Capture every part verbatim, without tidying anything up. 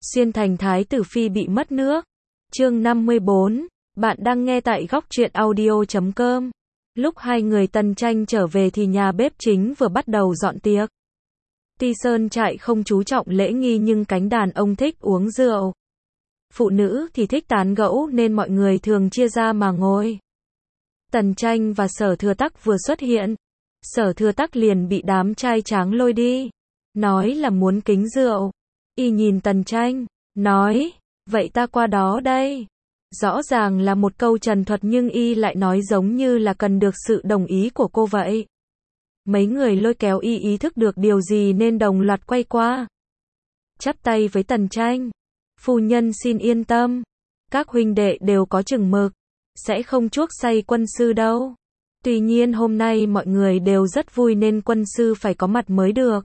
Xuyên thành thái tử phi bị mất nước. Chương năm mươi bốn. Bạn đang nghe tại góc truyện audio chấm com. Lúc hai người Tần Tranh trở về thì nhà bếp chính vừa bắt đầu dọn tiệc. Tuy sơn trại không chú trọng lễ nghi nhưng cánh đàn ông thích uống rượu. Phụ nữ thì thích tán gẫu nên mọi người thường chia ra mà ngồi. Tần Tranh và Sở Thừa Tắc vừa xuất hiện. Sở Thừa Tắc liền bị đám trai tráng lôi đi. Nói là muốn kính rượu. Y nhìn Tần Tranh, nói, vậy ta qua đó đây. Rõ ràng là một câu trần thuật nhưng Y lại nói giống như là cần được sự đồng ý của cô vậy. Mấy người lôi kéo Y ý thức được điều gì nên đồng loạt quay qua. Chắp tay với Tần Tranh. Phu nhân xin yên tâm. Các huynh đệ đều có chừng mực. Sẽ không chuốc say quân sư đâu. Tuy nhiên hôm nay mọi người đều rất vui nên quân sư phải có mặt mới được.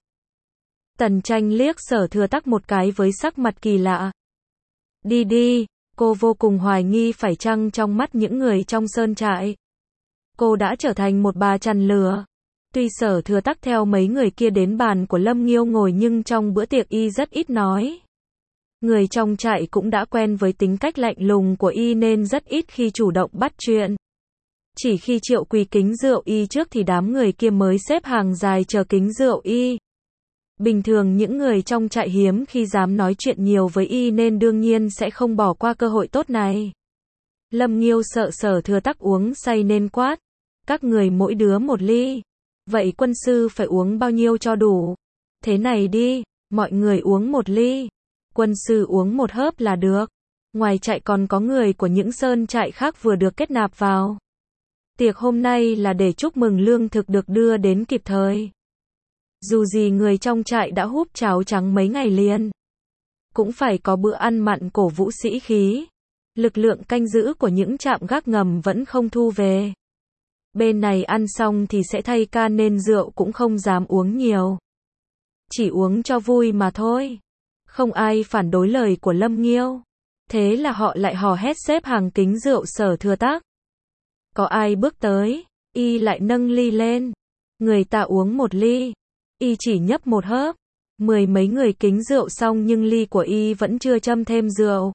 Tần Tranh liếc Sở Thừa Tắc một cái với sắc mặt kỳ lạ. Đi đi, cô vô cùng hoài nghi phải chăng trong mắt những người trong sơn trại. Cô đã trở thành một bà chằn lửa. Tuy Sở Thừa Tắc theo mấy người kia đến bàn của Lâm Nghiêu ngồi nhưng trong bữa tiệc Y rất ít nói. Người trong trại cũng đã quen với tính cách lạnh lùng của Y nên rất ít khi chủ động bắt chuyện. Chỉ khi Triệu Quỳ kính rượu Y trước thì đám người kia mới xếp hàng dài chờ kính rượu Y. Bình thường những người trong trại hiếm khi dám nói chuyện nhiều với Y nên đương nhiên sẽ không bỏ qua cơ hội tốt này. Lâm Nghiêu sợ Sở Thừa Tắc uống say nên quát. Các người mỗi đứa một ly. Vậy quân sư phải uống bao nhiêu cho đủ? Thế này đi, mọi người uống một ly. Quân sư uống một hớp là được. Ngoài trại còn có người của những sơn trại khác vừa được kết nạp vào. Tiệc hôm nay là để chúc mừng lương thực được đưa đến kịp thời. Dù gì người trong trại đã húp cháo trắng mấy ngày liền. Cũng phải có bữa ăn mặn cổ vũ sĩ khí. Lực lượng canh giữ của những trạm gác ngầm vẫn không thu về. Bên này ăn xong thì sẽ thay ca nên rượu cũng không dám uống nhiều. Chỉ uống cho vui mà thôi. Không ai phản đối lời của Lâm Nghiêu. Thế là họ lại hò hét xếp hàng kính rượu Sở Thừa Tắc. Có ai bước tới, Y lại nâng ly lên. Người ta uống một ly. Y chỉ nhấp một hớp. Mười mấy người kính rượu xong nhưng ly của Y vẫn chưa châm thêm rượu.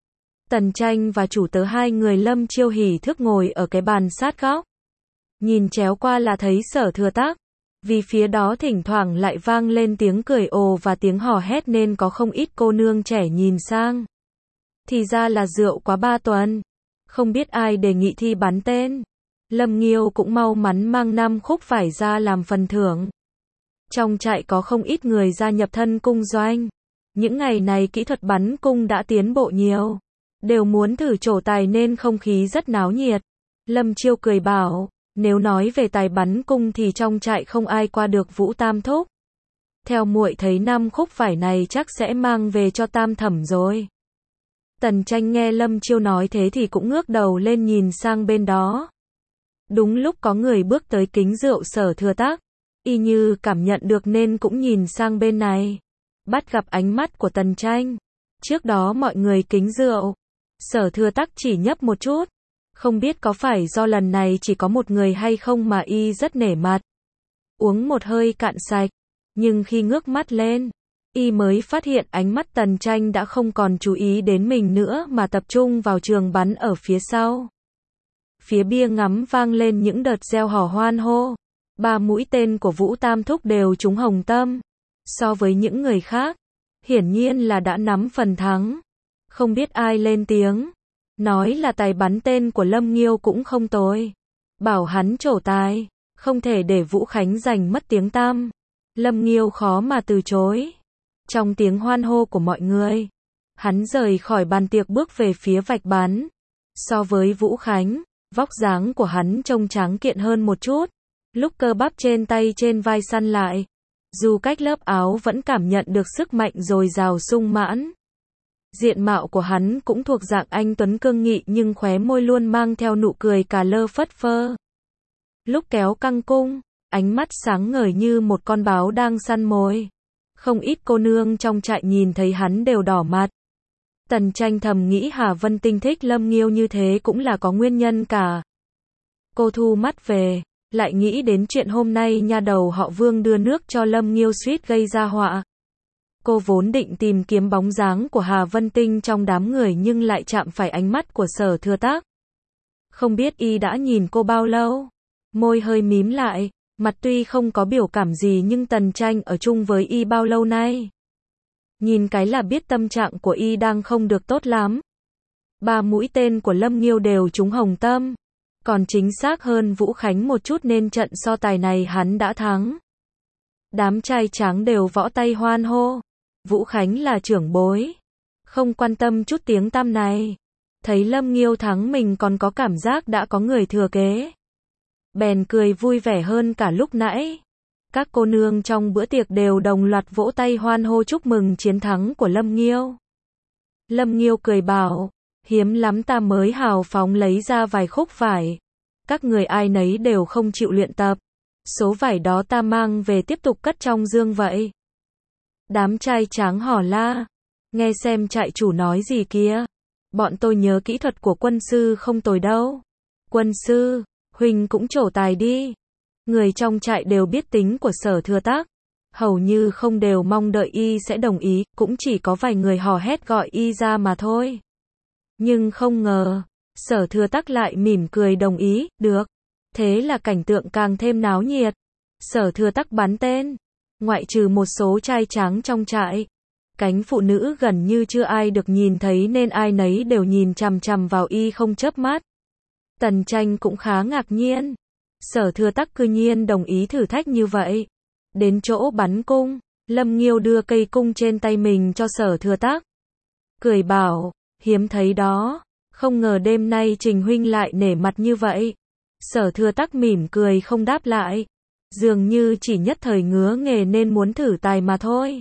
Tần Tranh và chủ tớ hai người Lâm Chiêu hỉ thức ngồi ở cái bàn sát góc. Nhìn chéo qua là thấy Sở Thừa Tắc. Vì phía đó thỉnh thoảng lại vang lên tiếng cười ồ và tiếng hò hét nên có không ít cô nương trẻ nhìn sang. Thì ra là rượu quá ba tuần. Không biết ai đề nghị thi bắn tên. Lâm Nghiêu cũng mau mắn mang năm khúc vải ra làm phần thưởng. Trong trại có không ít người gia nhập thân cung doanh. Những ngày này kỹ thuật bắn cung đã tiến bộ nhiều. Đều muốn thử trổ tài nên không khí rất náo nhiệt. Lâm Chiêu cười bảo, nếu nói về tài bắn cung thì trong trại không ai qua được Vũ Tam Thúc. Theo muội thấy năm khúc vải này chắc sẽ mang về cho Tam Thẩm rồi. Tần Tranh nghe Lâm Chiêu nói thế thì cũng ngước đầu lên nhìn sang bên đó. Đúng lúc có người bước tới kính rượu Sở Thừa Tắc. Y như cảm nhận được nên cũng nhìn sang bên này. Bắt gặp ánh mắt của Tần Tranh. Trước đó mọi người kính rượu. Sở Thừa Tắc chỉ nhấp một chút. Không biết có phải do lần này chỉ có một người hay không mà Y rất nể mặt. Uống một hơi cạn sạch. Nhưng khi ngước mắt lên, Y mới phát hiện ánh mắt Tần Tranh đã không còn chú ý đến mình nữa mà tập trung vào trường bắn ở phía sau. Phía bia ngắm vang lên những đợt reo hò hoan hô. Ba mũi tên của Vũ Tam Thúc đều trúng hồng tâm. So với những người khác, hiển nhiên là đã nắm phần thắng. Không biết ai lên tiếng. Nói là tài bắn tên của Lâm Nghiêu cũng không tồi. Bảo hắn trổ tài. Không thể để Vũ Khánh giành mất tiếng tăm. Lâm Nghiêu khó mà từ chối. Trong tiếng hoan hô của mọi người, hắn rời khỏi bàn tiệc bước về phía vạch bắn. So với Vũ Khánh, vóc dáng của hắn trông tráng kiện hơn một chút. Lúc cơ bắp trên tay trên vai săn lại. Dù cách lớp áo vẫn cảm nhận được sức mạnh dồi dào sung mãn. Diện mạo của hắn cũng thuộc dạng anh tuấn cương nghị nhưng khóe môi luôn mang theo nụ cười cà lơ phất phơ. Lúc kéo căng cung, ánh mắt sáng ngời như một con báo đang săn mồi. Không ít cô nương trong trại nhìn thấy hắn đều đỏ mặt. Tần Tranh thầm nghĩ Hà Vân Tinh thích Lâm Nghiêu như thế cũng là có nguyên nhân cả. Cô thu mắt về, lại nghĩ đến chuyện hôm nay nha đầu họ Vương đưa nước cho Lâm Nghiêu suýt gây ra họa. Cô vốn định tìm kiếm bóng dáng của Hà Vân Tinh trong đám người nhưng lại chạm phải ánh mắt của Sở Thừa Tắc. Không biết y đã nhìn cô bao lâu. Môi hơi mím lại, mặt tuy không có biểu cảm gì nhưng Tần Tranh ở chung với y bao lâu nay. Nhìn cái là biết tâm trạng của y đang không được tốt lắm. Ba mũi tên của Lâm Nghiêu đều trúng hồng tâm. Còn chính xác hơn Vũ Khánh một chút nên trận so tài này hắn đã thắng. Đám trai tráng đều võ tay hoan hô. Vũ Khánh là trưởng bối. Không quan tâm chút tiếng tăm này. Thấy Lâm Nghiêu thắng mình còn có cảm giác đã có người thừa kế. Bèn cười vui vẻ hơn cả lúc nãy. Các cô nương trong bữa tiệc đều đồng loạt vỗ tay hoan hô chúc mừng chiến thắng của Lâm Nghiêu. Lâm Nghiêu cười bảo, hiếm lắm ta mới hào phóng lấy ra vài khúc vải. Các người ai nấy đều không chịu luyện tập. Số vải đó ta mang về tiếp tục cất trong dương vậy. Đám trai tráng hò la. Nghe xem trại chủ nói gì kia. Bọn tôi nhớ kỹ thuật của quân sư không tồi đâu. Quân sư, huynh cũng trổ tài đi. Người trong trại đều biết tính của Sở Thừa Tắc. Hầu như không đều mong đợi y sẽ đồng ý, cũng chỉ có vài người hò hét gọi y ra mà thôi. Nhưng không ngờ, Sở Thừa Tắc lại mỉm cười đồng ý, được. Thế là cảnh tượng càng thêm náo nhiệt. Sở Thừa Tắc bắn tên. Ngoại trừ một số trai tráng trong trại. Cánh phụ nữ gần như chưa ai được nhìn thấy nên ai nấy đều nhìn chằm chằm vào y không chớp mắt. Tần Tranh cũng khá ngạc nhiên. Sở Thừa Tắc cư nhiên đồng ý thử thách như vậy. Đến chỗ bắn cung, Lâm Nghiêu đưa cây cung trên tay mình cho Sở Thừa Tắc. Cười bảo, hiếm thấy đó. Không ngờ đêm nay Trình huynh lại nể mặt như vậy. Sở Thừa Tắc mỉm cười không đáp lại. Dường như chỉ nhất thời ngứa nghề nên muốn thử tài mà thôi.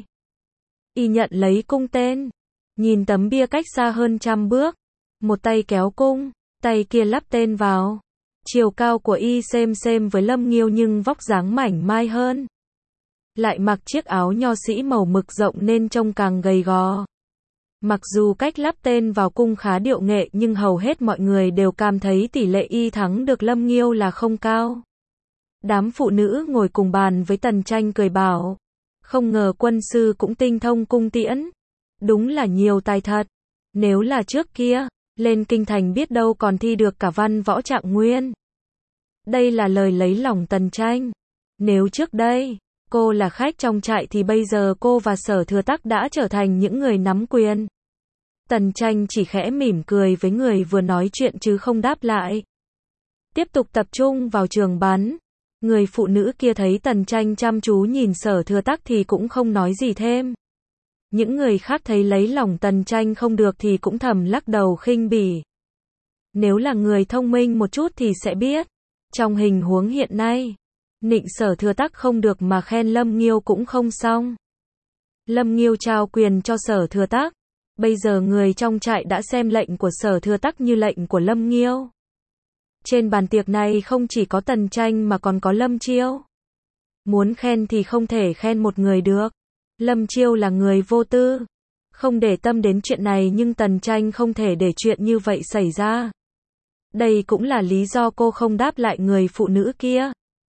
Y nhận lấy cung tên. Nhìn tấm bia cách xa hơn trăm bước. Một tay kéo cung, tay kia lắp tên vào. Chiều cao của y xem xem với Lâm Nghiêu nhưng vóc dáng mảnh mai hơn. Lại mặc chiếc áo nho sĩ màu mực rộng nên trông càng gầy gò. Mặc dù cách lắp tên vào cung khá điệu nghệ nhưng hầu hết mọi người đều cảm thấy tỷ lệ y thắng được Lâm Nghiêu là không cao. Đám phụ nữ ngồi cùng bàn với Tần Tranh cười bảo, không ngờ quân sư cũng tinh thông cung tiễn. Đúng là nhiều tài thật. Nếu là trước kia, lên kinh thành biết đâu còn thi được cả văn võ trạng nguyên. Đây là lời lấy lòng Tần Tranh. Nếu trước đây, cô là khách trong trại thì bây giờ cô và Sở Thừa Tắc đã trở thành những người nắm quyền. Tần Tranh chỉ khẽ mỉm cười với người vừa nói chuyện chứ không đáp lại. Tiếp tục tập trung vào trường bắn. Người phụ nữ kia thấy Tần Tranh chăm chú nhìn Sở Thừa Tắc thì cũng không nói gì thêm. Những người khác thấy lấy lòng Tần Tranh không được thì cũng thầm lắc đầu khinh bỉ. Nếu là người thông minh một chút thì sẽ biết. Trong hình huống hiện nay, nịnh Sở Thừa Tắc không được mà khen Lâm Nghiêu cũng không xong. Lâm Nghiêu trao quyền cho Sở Thừa Tắc. Bây giờ người trong trại đã xem lệnh của Sở Thừa Tắc như lệnh của Lâm Nghiêu. Trên bàn tiệc này không chỉ có Tần Tranh mà còn có Lâm Chiêu. Muốn khen thì không thể khen một người được. Lâm Chiêu là người vô tư, không để tâm đến chuyện này nhưng Tần Tranh không thể để chuyện như vậy xảy ra. Đây cũng là lý do cô không đáp lại người phụ nữ kia.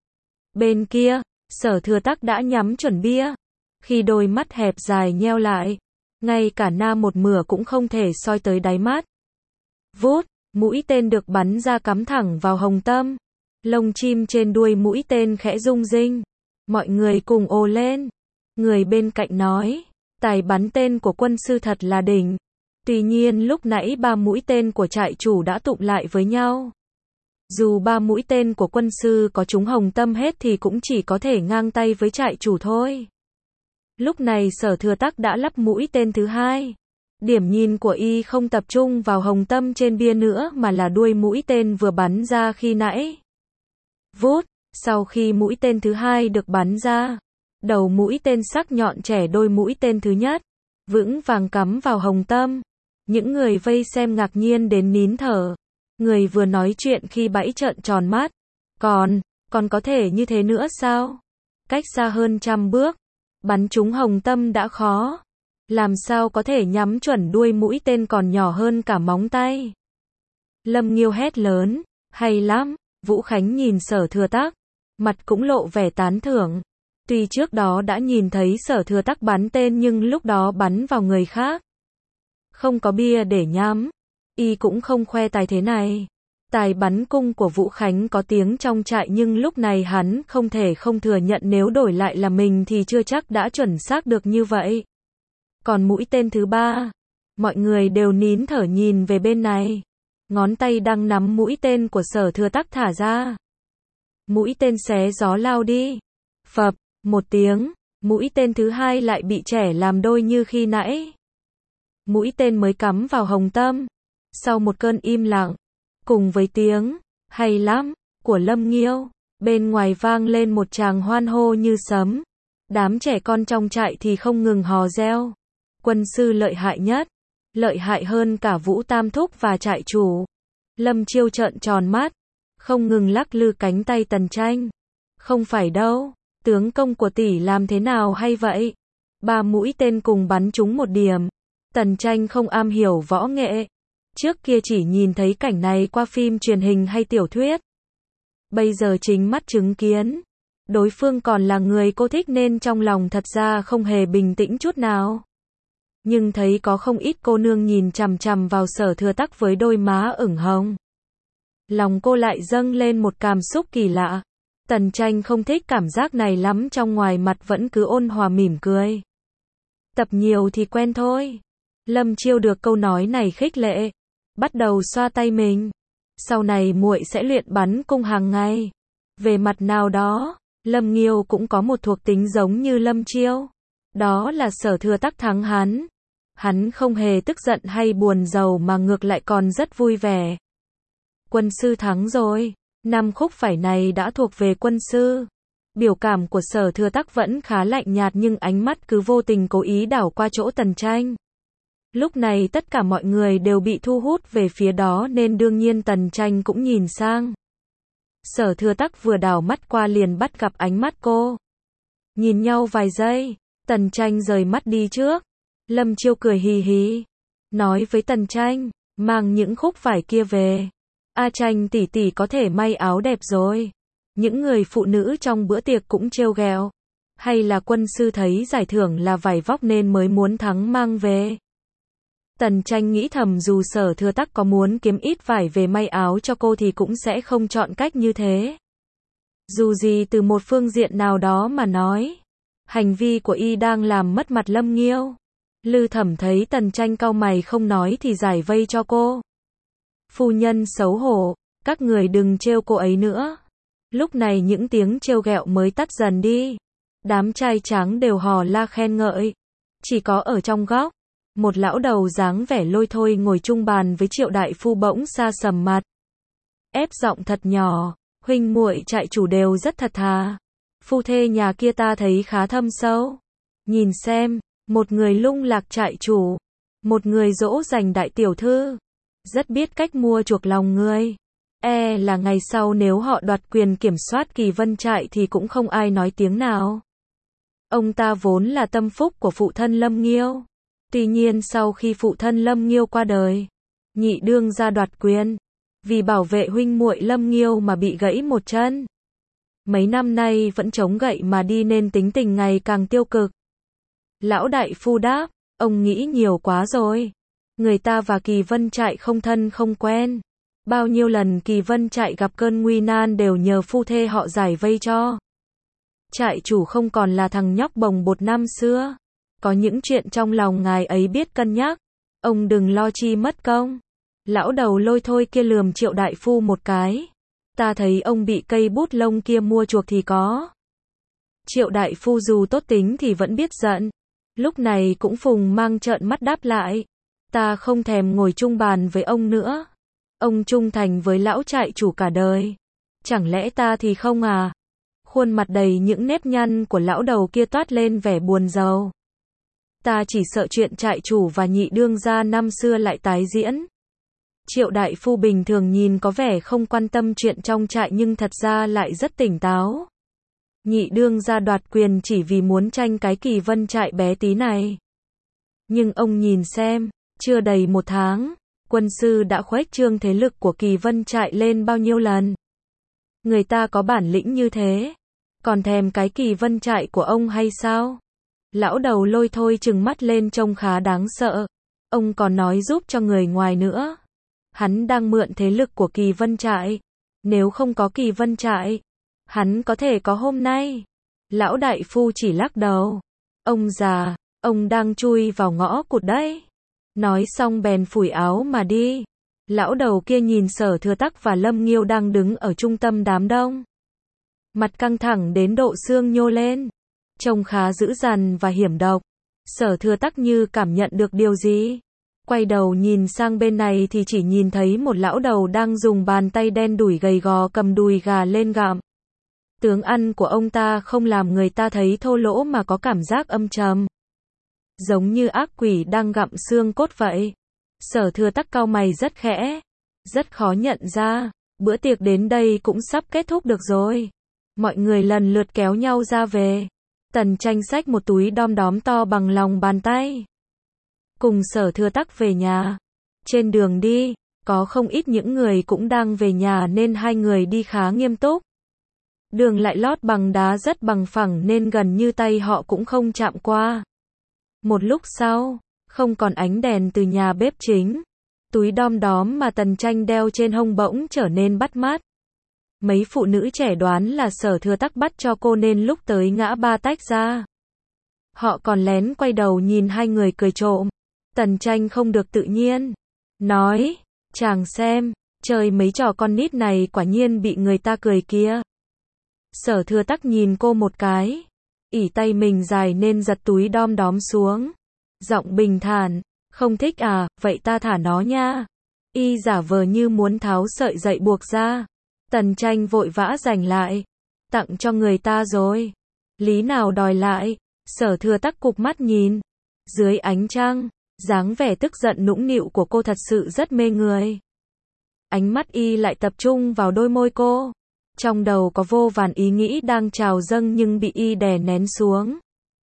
Bên kia, Sở Thừa Tắc đã nhắm chuẩn bia. Khi đôi mắt hẹp dài nheo lại, ngay cả na một mửa cũng không thể soi tới đáy mắt. Vút, mũi tên được bắn ra cắm thẳng vào hồng tâm. Lông chim trên đuôi mũi tên khẽ rung rinh. Mọi người cùng ồ lên. Người bên cạnh nói, tài bắn tên của quân sư thật là đỉnh. Tuy nhiên lúc nãy ba mũi tên của trại chủ đã tụng lại với nhau. Dù ba mũi tên của quân sư có trúng hồng tâm hết thì cũng chỉ có thể ngang tay với trại chủ thôi. Lúc này Sở Thừa Tắc đã lắp mũi tên thứ hai. Điểm nhìn của y không tập trung vào hồng tâm trên bia nữa mà là đuôi mũi tên vừa bắn ra khi nãy. Vút, sau khi mũi tên thứ hai được bắn ra, đầu mũi tên sắc nhọn trẻ đôi mũi tên thứ nhất, vững vàng cắm vào hồng tâm. Những người vây xem ngạc nhiên đến nín thở. Người vừa nói chuyện khi bẫy trợn tròn mắt. Còn, còn có thể như thế nữa sao? Cách xa hơn trăm bước, bắn trúng hồng tâm đã khó. Làm sao có thể nhắm chuẩn đuôi mũi tên còn nhỏ hơn cả móng tay? Lâm Nghiêu hét lớn, hay lắm. Vũ Khánh nhìn Sở Thừa Tắc, mặt cũng lộ vẻ tán thưởng. Tuy trước đó đã nhìn thấy Sở Thừa Tắc bắn tên nhưng lúc đó bắn vào người khác. Không có bia để nhắm. Y cũng không khoe tài thế này. Tài bắn cung của Vũ Khánh có tiếng trong trại nhưng lúc này hắn không thể không thừa nhận nếu đổi lại là mình thì chưa chắc đã chuẩn xác được như vậy. Còn mũi tên thứ ba, mọi người đều nín thở nhìn về bên này. Ngón tay đang nắm mũi tên của Sở Thừa Tắc thả ra. Mũi tên xé gió lao đi. Phập, một tiếng, mũi tên thứ hai lại bị trẻ làm đôi như khi nãy. Mũi tên mới cắm vào hồng tâm. Sau một cơn im lặng, cùng với tiếng hay lắm của Lâm Nghiêu, bên ngoài vang lên một tràng hoan hô như sấm. Đám trẻ con trong trại thì không ngừng hò reo. Quân sư lợi hại nhất, lợi hại hơn cả Vũ Tam Thúc và trại chủ. Lâm Chiêu trợn tròn mắt, không ngừng lắc lư cánh tay Tần Tranh. Không phải đâu, tướng công của tỷ làm thế nào hay vậy? Ba mũi tên cùng bắn trúng một điểm. Tần Tranh không am hiểu võ nghệ. Trước kia chỉ nhìn thấy cảnh này qua phim truyền hình hay tiểu thuyết. Bây giờ chính mắt chứng kiến. Đối phương còn là người cô thích nên trong lòng thật ra không hề bình tĩnh chút nào. Nhưng thấy có không ít cô nương nhìn chằm chằm vào Sở Thừa Tắc với đôi má ửng hồng. Lòng cô lại dâng lên một cảm xúc kỳ lạ. Tần Tranh không thích cảm giác này lắm, trong ngoài mặt vẫn cứ ôn hòa mỉm cười. Tập nhiều thì quen thôi. Lâm Chiêu được câu nói này khích lệ, bắt đầu xoa tay mình. Sau này muội sẽ luyện bắn cung hàng ngày. Về mặt nào đó, Lâm Nghiêu cũng có một thuộc tính giống như Lâm Chiêu. Đó là Sở Thừa Tắc thắng hắn. Hắn không hề tức giận hay buồn rầu mà ngược lại còn rất vui vẻ. Quân sư thắng rồi. Năm khúc phải này đã thuộc về quân sư. Biểu cảm của Sở Thừa Tắc vẫn khá lạnh nhạt nhưng ánh mắt cứ vô tình cố ý đảo qua chỗ Tần Tranh. Lúc này tất cả mọi người đều bị thu hút về phía đó nên đương nhiên Tần Tranh cũng nhìn sang. Sở Thừa Tắc vừa đảo mắt qua liền bắt gặp ánh mắt cô. Nhìn nhau vài giây, Tần Tranh rời mắt đi trước. Lâm Chiêu cười hì hì, nói với Tần Tranh, mang những khúc vải kia về. A Tranh tỷ tỷ có thể may áo đẹp rồi. Những người phụ nữ trong bữa tiệc cũng trêu ghẹo. Hay là quân sư thấy giải thưởng là vải vóc nên mới muốn thắng mang về. Tần Tranh nghĩ thầm dù Sở Thừa Tắc có muốn kiếm ít vải về may áo cho cô thì cũng sẽ không chọn cách như thế. Dù gì từ một phương diện nào đó mà nói, hành vi của y đang làm mất mặt Lâm Nghiêu. Lư Thẩm thấy Tần Tranh cau mày không nói thì giải vây cho cô. Phu nhân xấu hổ, các người đừng trêu cô ấy nữa. Lúc này những tiếng trêu ghẹo mới tắt dần đi. Đám trai tráng đều hò la khen ngợi. Chỉ có ở trong góc, một lão đầu dáng vẻ lôi thôi ngồi chung bàn với Triệu đại phu bỗng sa sầm mặt. Ép giọng thật nhỏ, huynh muội trại chủ đều rất thật thà. Phu thê nhà kia ta thấy khá thâm sâu. Nhìn xem, một người lung lạc trại chủ, một người dỗ dành đại tiểu thư. Rất biết cách mua chuộc lòng người. E là ngày sau nếu họ đoạt quyền kiểm soát Kỳ Vân trại thì cũng không ai nói tiếng nào. Ông ta vốn là tâm phúc của phụ thân Lâm Nghiêu. Tuy nhiên sau khi phụ thân Lâm Nghiêu qua đời, nhị đương ra đoạt quyền. Vì bảo vệ huynh muội Lâm Nghiêu mà bị gãy một chân. Mấy năm nay vẫn chống gậy mà đi nên tính tình ngày càng tiêu cực. Lão đại phu đáp, ông nghĩ nhiều quá rồi. Người ta và Kỳ Vân trại không thân không quen. Bao nhiêu lần Kỳ Vân trại gặp cơn nguy nan đều nhờ phu thê họ giải vây cho. Trại chủ không còn là thằng nhóc bồng bột năm xưa. Có những chuyện trong lòng ngài ấy biết cân nhắc. Ông đừng lo chi mất công. Lão đầu lôi thôi kia lườm Triệu đại phu một cái. Ta thấy ông bị cây bút lông kia mua chuộc thì có. Triệu đại phu dù tốt tính thì vẫn biết giận. Lúc này cũng phùng mang trợn mắt đáp lại. Ta không thèm ngồi chung bàn với ông nữa. Ông trung thành với lão trại chủ cả đời. Chẳng lẽ ta thì không à? Khuôn mặt đầy những nếp nhăn của lão đầu kia toát lên vẻ buồn rầu. Ta chỉ sợ chuyện trại chủ và nhị đương gia năm xưa lại tái diễn. Triệu đại phu bình thường nhìn có vẻ không quan tâm chuyện trong trại nhưng thật ra lại rất tỉnh táo. Nhị đương gia đoạt quyền chỉ vì muốn tranh cái Kỳ Vân trại bé tí này. Nhưng ông nhìn xem, chưa đầy một tháng, quân sư đã khuếch trương thế lực của Kỳ Vân trại lên bao nhiêu lần. Người ta có bản lĩnh như thế, Còn thèm cái Kỳ Vân Trại của ông hay sao? Lão đầu Lôi thôi trừng mắt lên trông khá đáng sợ. Ông còn nói giúp cho người ngoài nữa. Hắn đang mượn thế lực của Kỳ Vân Trại. Nếu không có Kỳ Vân Trại, hắn có thể có hôm nay. Lão đại phu chỉ lắc đầu. Ông già, ông đang chui vào ngõ cụt đấy. Nói xong bèn phủi áo mà đi. Lão đầu kia nhìn Sở Thừa Tắc và Lâm Nghiêu đang đứng ở trung tâm đám đông. Mặt căng thẳng đến độ xương nhô lên. Trông khá dữ dằn và hiểm độc. Sở Thừa Tắc như cảm nhận được điều gì. Quay đầu nhìn sang bên này thì chỉ nhìn thấy một lão đầu đang dùng bàn tay đen đủi gầy gò cầm đùi gà lên gặm. Tướng ăn của ông ta không làm người ta thấy thô lỗ mà có cảm giác âm trầm. Giống như ác quỷ đang gặm xương cốt vậy. Sở Thừa Tắc cau mày rất khẽ. Rất khó nhận ra. Bữa tiệc đến đây cũng sắp kết thúc được rồi. Mọi người lần lượt kéo nhau ra về. Tần Tranh xách một túi đom đóm to bằng lòng bàn tay. Cùng Sở Thừa Tắc về nhà. Trên đường đi, có không ít những người cũng đang về nhà nên hai người đi khá nghiêm túc. Đường lại lót bằng đá rất bằng phẳng nên gần như tay họ cũng không chạm qua. Một lúc sau, không còn ánh đèn từ nhà bếp chính. Túi đom đóm mà Tần Tranh đeo trên hông bỗng trở nên bắt mắt. Mấy phụ nữ trẻ đoán là Sở Thừa Tắc bắt cho cô nên lúc tới ngã ba tách ra. Họ còn lén quay đầu nhìn hai người cười trộm. Tần Tranh không được tự nhiên. Nói, chàng xem, trời mấy trò con nít này quả nhiên bị người ta cười kia. Sở Thừa Tắc nhìn cô một cái. ỉ tay mình dài nên giật túi đom đóm xuống. Giọng bình thản, không thích à, vậy ta thả nó nha. Y giả vờ như muốn tháo sợi dậy buộc ra. Tần Tranh vội vã giành lại. Tặng cho người ta rồi. Lý nào đòi lại. Sở Thừa Tắc cụp mắt nhìn. Dưới ánh trăng, dáng vẻ tức giận nũng nịu của cô thật sự rất mê người. Ánh mắt Y lại tập trung vào đôi môi cô. Trong đầu có vô vàn ý nghĩ đang trào dâng nhưng bị Y đè nén xuống.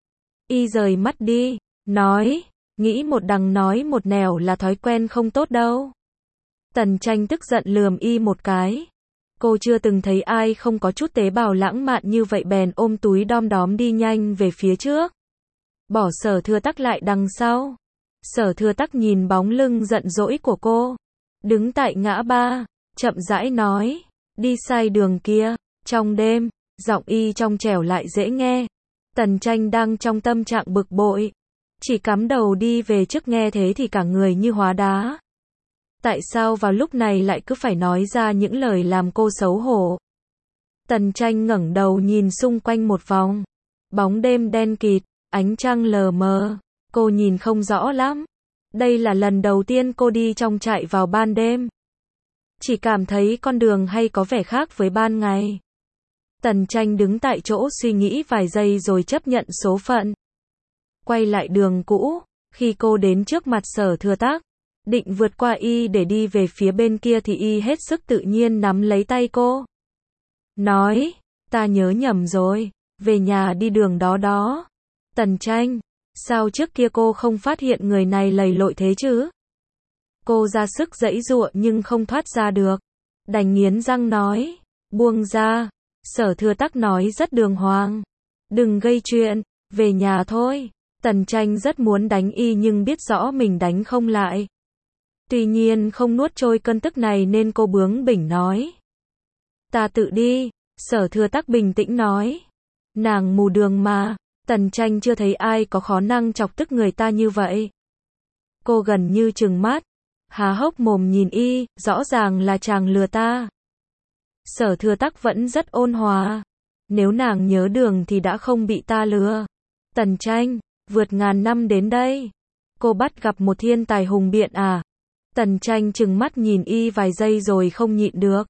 Y rời mắt đi, nói, nghĩ một đằng nói một nẻo là thói quen không tốt đâu. Tần Tranh tức giận lườm Y một cái. Cô chưa từng thấy ai không có chút tế bào lãng mạn như vậy bèn ôm túi đom đóm đi nhanh về phía trước. Bỏ Sở Thừa Tắc lại đằng sau. Sở Thừa Tắc nhìn bóng lưng giận dỗi của cô. Đứng tại ngã ba, chậm rãi nói. Đi sai đường kia. Trong đêm, giọng Y trong trẻo lại dễ nghe. Tần Tranh đang trong tâm trạng bực bội. Chỉ cắm đầu đi về trước nghe thế thì cả người như hóa đá. Tại sao vào lúc này lại cứ phải nói ra những lời làm cô xấu hổ? Tần Tranh ngẩng đầu nhìn xung quanh một vòng. Bóng đêm đen kịt, ánh trăng lờ mờ. Cô nhìn không rõ lắm. Đây là lần đầu tiên cô đi trong trại vào ban đêm. Chỉ cảm thấy con đường hay có vẻ khác với ban ngày. Tần Tranh đứng tại chỗ suy nghĩ vài giây rồi chấp nhận số phận. Quay lại đường cũ, khi cô đến trước mặt Sở Thừa Tắc, định vượt qua Y để đi về phía bên kia thì Y hết sức tự nhiên nắm lấy tay cô. Nói, ta nhớ nhầm rồi, về nhà đi đường đó đó. Tần Tranh, sao trước kia cô không phát hiện người này lầy lội thế chứ? Cô ra sức giãy giụa nhưng không thoát ra được. Đành nghiến răng nói, buông ra. Sở Thừa Tắc nói rất đường hoàng. Đừng gây chuyện, về nhà thôi. Tần Tranh rất muốn đánh Y nhưng biết rõ mình đánh không lại. Tuy nhiên không nuốt trôi cơn tức này nên cô bướng bỉnh nói. Ta tự đi. Sở Thừa Tắc bình tĩnh nói. Nàng mù đường mà. Tần Tranh chưa thấy ai có khả năng chọc tức người ta như vậy. Cô gần như trừng mắt, há hốc mồm nhìn Y, rõ ràng là chàng lừa ta. Sở Thừa Tắc vẫn rất ôn hòa. Nếu nàng nhớ đường thì đã không bị ta lừa. Tần Tranh, vượt ngàn năm đến đây. Cô bắt gặp một thiên tài hùng biện à? Tần Tranh trừng mắt nhìn Y vài giây rồi không nhịn được.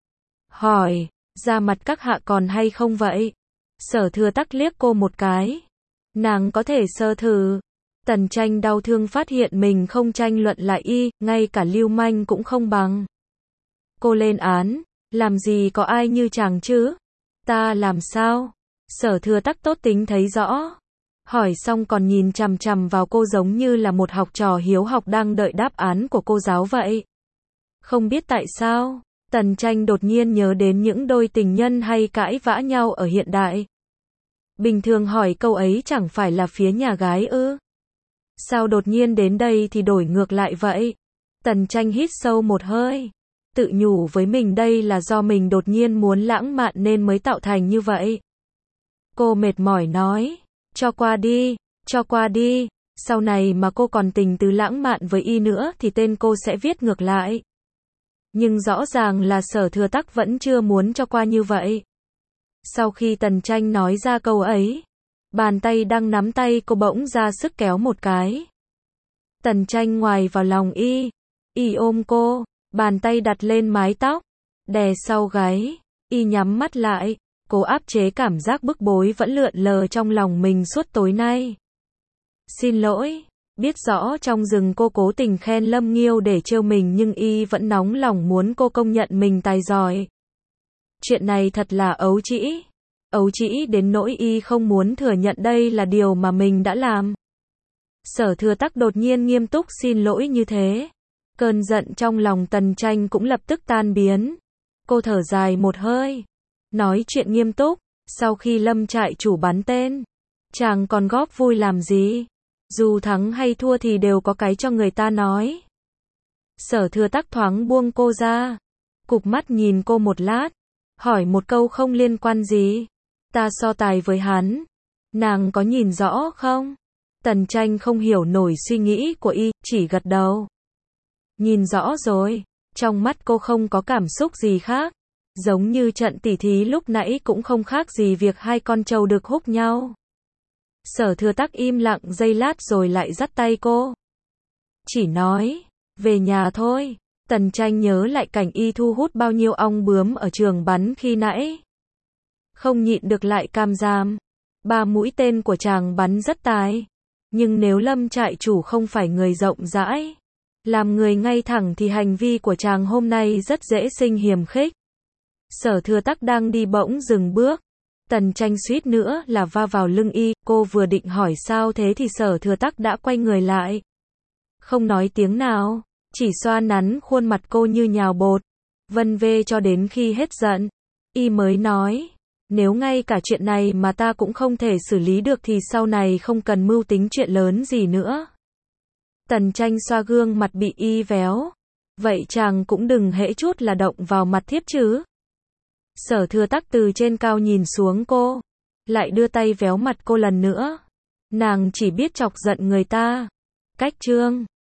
Hỏi, da mặt các hạ còn hay không vậy? Sở Thừa Tắc liếc cô một cái. Nàng có thể sơ thử. Tần Tranh đau thương phát hiện mình không tranh luận lại Y, ngay cả lưu manh cũng không bằng. Cô lên án, làm gì có ai như chàng chứ? Ta làm sao? Sở Thừa Tắc tốt tính thấy rõ. Hỏi xong còn nhìn chằm chằm vào cô giống như là một học trò hiếu học đang đợi đáp án của cô giáo vậy. Không biết tại sao, Tần Tranh đột nhiên nhớ đến những đôi tình nhân hay cãi vã nhau ở hiện đại. Bình thường hỏi câu ấy chẳng phải là phía nhà gái ư? Sao đột nhiên đến đây thì đổi ngược lại vậy? Tần Tranh hít sâu một hơi, tự nhủ với mình đây là do mình đột nhiên muốn lãng mạn nên mới tạo thành như vậy. Cô mệt mỏi nói, cho qua đi, cho qua đi, sau này mà cô còn tình tứ lãng mạn với y nữa thì tên cô sẽ viết ngược lại. Nhưng rõ ràng là Sở Thừa Tắc vẫn chưa muốn cho qua như vậy. Sau khi Tần Tranh nói ra câu ấy, bàn tay đang nắm tay cô bỗng ra sức kéo một cái. Tần Tranh ngoài vào lòng y, y ôm cô, bàn tay đặt lên mái tóc, đè sau gáy, y nhắm mắt lại, cố áp chế cảm giác bức bối vẫn lượn lờ trong lòng mình suốt tối nay. Xin lỗi, biết rõ trong rừng cô cố tình khen Lâm Nghiêu để trêu mình nhưng y vẫn nóng lòng muốn cô công nhận mình tài giỏi. Chuyện này thật là ấu trĩ, ấu trĩ đến nỗi y không muốn thừa nhận đây là điều mà mình đã làm. Sở Thừa Tắc đột nhiên nghiêm túc xin lỗi như thế. Cơn giận trong lòng Tần Tranh cũng lập tức tan biến. Cô thở dài một hơi, nói chuyện nghiêm túc, sau khi Lâm trại chủ bắn tên, chàng còn góp vui làm gì? Dù thắng hay thua thì đều có cái cho người ta nói. Sở Thừa Tắc thoáng buông cô ra, cụp mắt nhìn cô một lát, hỏi một câu không liên quan gì. Ta so tài với hắn, nàng có nhìn rõ không? Tần Tranh không hiểu nổi suy nghĩ của y, chỉ gật đầu. Nhìn rõ rồi, trong mắt cô không có cảm xúc gì khác, giống như trận tỉ thí lúc nãy cũng không khác gì việc hai con trâu được húc nhau. Sở Thừa Tắc im lặng giây lát rồi lại dắt tay cô. Chỉ nói, về nhà thôi. Tần Tranh nhớ lại cảnh y thu hút bao nhiêu ong bướm ở trường bắn khi nãy. Không nhịn được lại cam giảm. Ba mũi tên của chàng bắn rất tài. Nhưng nếu Lâm trại chủ không phải người rộng rãi, làm người ngay thẳng thì hành vi của chàng hôm nay rất dễ sinh hiềm khích. Sở Thừa Tắc đang đi bỗng dừng bước. Tần Tranh suýt nữa là va vào lưng y, cô vừa định hỏi sao thế thì Sở Thừa Tắc đã quay người lại. Không nói tiếng nào, chỉ xoa nắn khuôn mặt cô như nhào bột, vân vê cho đến khi hết giận. Y mới nói, nếu ngay cả chuyện này mà ta cũng không thể xử lý được thì sau này không cần mưu tính chuyện lớn gì nữa. Tần Tranh xoa gương mặt bị y véo. Vậy chàng cũng đừng hễ chút là động vào mặt thiếp chứ. Sở Thừa Tắc từ trên cao nhìn xuống cô, lại đưa tay véo mặt cô lần nữa. Nàng chỉ biết chọc giận người ta. Cách chương